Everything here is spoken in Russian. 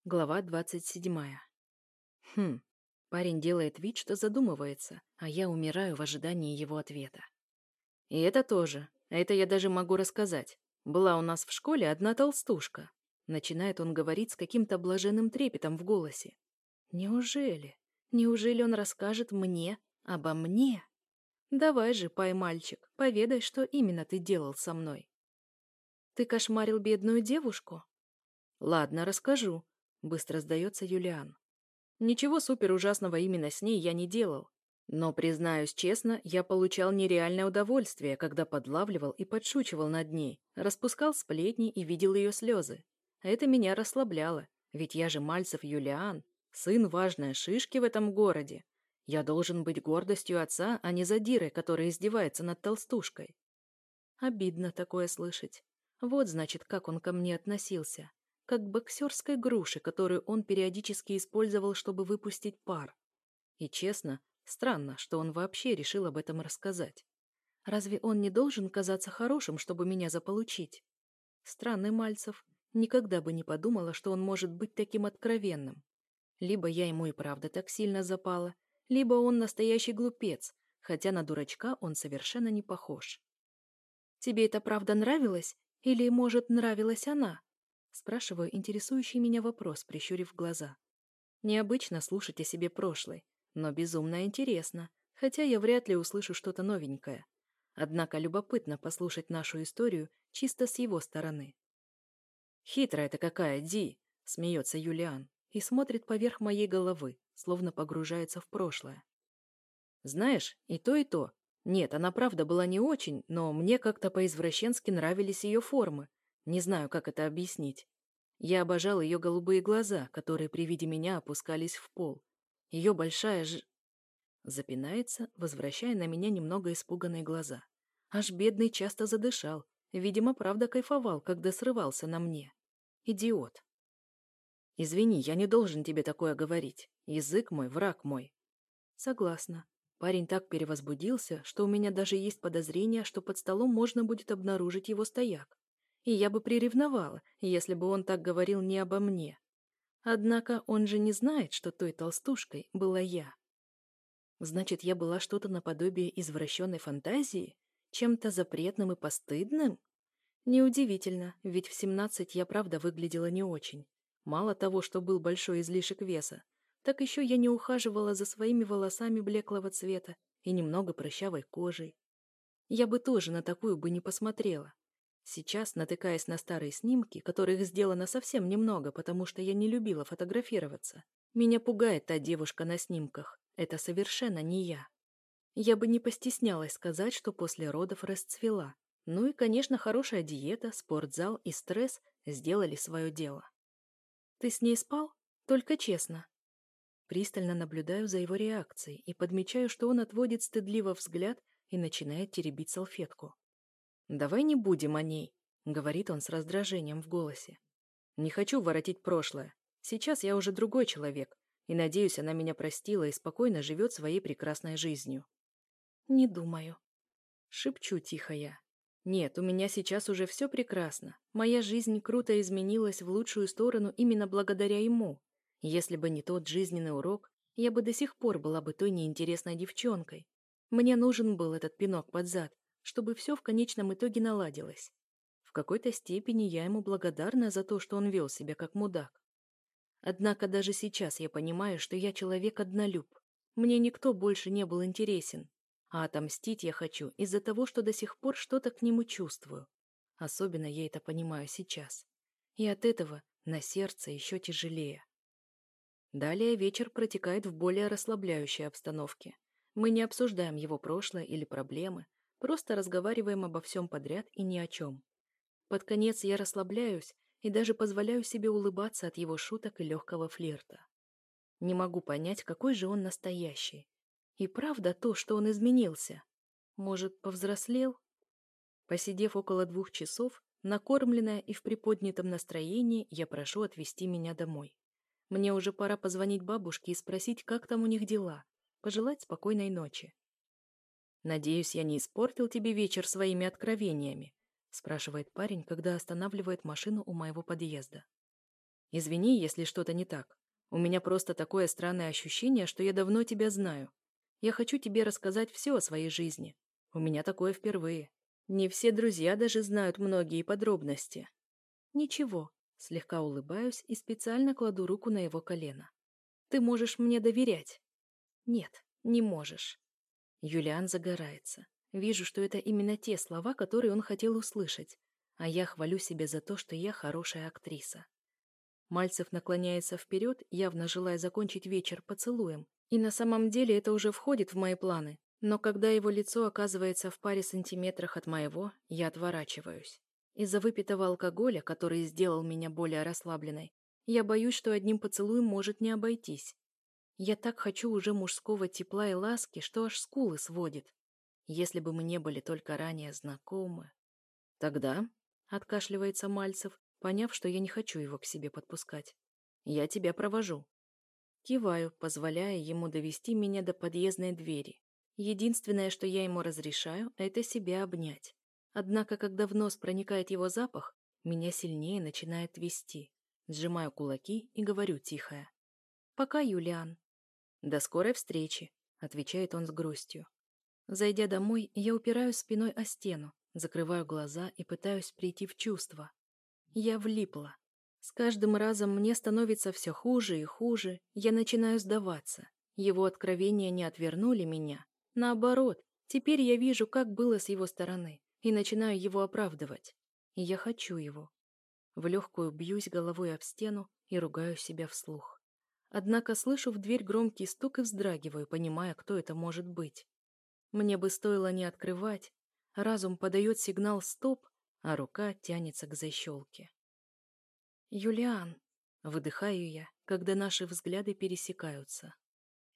Глава 27. Хм. Парень делает вид, что задумывается, а я умираю в ожидании его ответа. И это тоже. Это я даже могу рассказать. Была у нас в школе одна толстушка. Начинает он говорить с каким-то блаженным трепетом в голосе. Неужели? Неужели он расскажет мне обо мне? Давай же, мальчик, поведай, что именно ты делал со мной. Ты кошмарил бедную девушку? Ладно, расскажу. Быстро сдается Юлиан. Ничего супер ужасного именно с ней я не делал. Но, признаюсь честно, я получал нереальное удовольствие, когда подлавливал и подшучивал над ней, распускал сплетни и видел ее слезы. Это меня расслабляло, ведь я же Мальцев Юлиан, сын важной шишки в этом городе. Я должен быть гордостью отца, а не задирой, который издевается над толстушкой. Обидно такое слышать. Вот, значит, как он ко мне относился. Как к боксерской груше, которую он периодически использовал, чтобы выпустить пар. И честно, странно, что он вообще решил об этом рассказать. Разве он не должен казаться хорошим, чтобы меня заполучить? Странный Мальцев. Никогда бы не подумала, что он может быть таким откровенным. Либо я ему и правда так сильно запала, либо он настоящий глупец, хотя на дурачка он совершенно не похож. «Тебе это правда нравилось? Или, может, нравилась она?» Спрашиваю интересующий меня вопрос, прищурив глаза. Необычно слушать о себе прошлой, но безумно интересно, хотя я вряд ли услышу что-то новенькое. Однако любопытно послушать нашу историю чисто с его стороны. «Хитрая ты какая, Ди!» — смеется Юлиан и смотрит поверх моей головы, словно погружается в прошлое. «Знаешь, и то, и то. Нет, она правда была не очень, но мне как-то по-извращенски нравились ее формы. Не знаю, как это объяснить. Я обожал ее голубые глаза, которые при виде меня опускались в пол. Ее большая Запинается, возвращая на меня немного испуганные глаза. Аж бедный часто задышал. Видимо, правда кайфовал, когда срывался на мне. Идиот. Извини, я не должен тебе такое говорить. Язык мой, враг мой. Согласна. Парень так перевозбудился, что у меня даже есть подозрение, что под столом можно будет обнаружить его стояк. И я бы приревновала, если бы он так говорил не обо мне. Однако он же не знает, что той толстушкой была я. Значит, я была что-то наподобие извращенной фантазии? Чем-то запретным и постыдным? Неудивительно, ведь в 17 я правда выглядела не очень. Мало того, что был большой излишек веса, так еще я не ухаживала за своими волосами блеклого цвета и немного прыщавой кожей. Я бы тоже на такую бы не посмотрела. Сейчас, натыкаясь на старые снимки, которых сделано совсем немного, потому что я не любила фотографироваться, меня пугает та девушка на снимках. Это совершенно не я. Я бы не постеснялась сказать, что после родов расцвела. Ну и, конечно, хорошая диета, спортзал и стресс сделали свое дело. «Ты с ней спал? Только честно». Пристально наблюдаю за его реакцией и подмечаю, что он отводит стыдливо взгляд и начинает теребить салфетку. «Давай не будем о ней», — говорит он с раздражением в голосе. «Не хочу воротить прошлое. Сейчас я уже другой человек, и, надеюсь, она меня простила и спокойно живет своей прекрасной жизнью». «Не думаю». Шепчу тихо я. «Нет, у меня сейчас уже все прекрасно. Моя жизнь круто изменилась в лучшую сторону именно благодаря ему. Если бы не тот жизненный урок, я бы до сих пор была бы той неинтересной девчонкой. Мне нужен был этот пинок под зад, чтобы все в конечном итоге наладилось. В какой-то степени я ему благодарна за то, что он вел себя как мудак. Однако даже сейчас я понимаю, что я человек однолюб. Мне никто больше не был интересен. А отомстить я хочу из-за того, что до сих пор что-то к нему чувствую. Особенно я это понимаю сейчас. И от этого на сердце еще тяжелее. Далее вечер протекает в более расслабляющей обстановке. Мы не обсуждаем его прошлое или проблемы, просто разговариваем обо всем подряд и ни о чем. Под конец я расслабляюсь и даже позволяю себе улыбаться от его шуток и легкого флирта. Не могу понять, какой же он настоящий. И правда то, что он изменился. Может, повзрослел? Посидев около 2 часов, накормленная и в приподнятом настроении, я прошу отвезти меня домой. Мне уже пора позвонить бабушке и спросить, как там у них дела, пожелать спокойной ночи. «Надеюсь, я не испортил тебе вечер своими откровениями?» спрашивает парень, когда останавливает машину у моего подъезда. Извини, если что-то не так. У меня просто такое странное ощущение, что я давно тебя знаю. Я хочу тебе рассказать все о своей жизни. У меня такое впервые. Не все друзья даже знают многие подробности. Ничего, слегка улыбаюсь и специально кладу руку на его колено. Ты можешь мне доверять. Нет, не можешь. Юлиан загорается. Вижу, что это именно те слова, которые он хотел услышать. А я хвалю себя за то, что я хорошая актриса. Мальцев наклоняется вперед, явно желая закончить вечер поцелуем. И на самом деле это уже входит в мои планы. Но когда его лицо оказывается в паре сантиметрах от моего, я отворачиваюсь. Из-за выпитого алкоголя, который сделал меня более расслабленной, я боюсь, что одним поцелуем может не обойтись. Я так хочу уже мужского тепла и ласки, что аж скулы сводит. Если бы мы не были только ранее знакомы... Тогда, откашливается Мальцев, поняв, что я не хочу его к себе подпускать, я тебя провожу. Киваю, позволяя ему довести меня до подъездной двери. Единственное, что я ему разрешаю, это себя обнять. Однако, когда в нос проникает его запах, меня сильнее начинает трясти. Сжимаю кулаки и говорю тихо. «Пока, Юлиан». «До скорой встречи», — отвечает он с грустью. Зайдя домой, я упираюсь спиной о стену, закрываю глаза и пытаюсь прийти в чувство. Я влипла. С каждым разом мне становится все хуже и хуже, я начинаю сдаваться. Его откровения не отвернули меня. Наоборот, теперь я вижу, как было с его стороны, и начинаю его оправдывать. И я хочу его. В легкую бьюсь головой об стену и ругаю себя вслух. Однако слышу в дверь громкий стук и вздрагиваю, понимая, кто это может быть. Мне бы стоило не открывать. Разум подает сигнал «стоп», а рука тянется к защелке. «Юлиан», — выдыхаю я, когда наши взгляды пересекаются.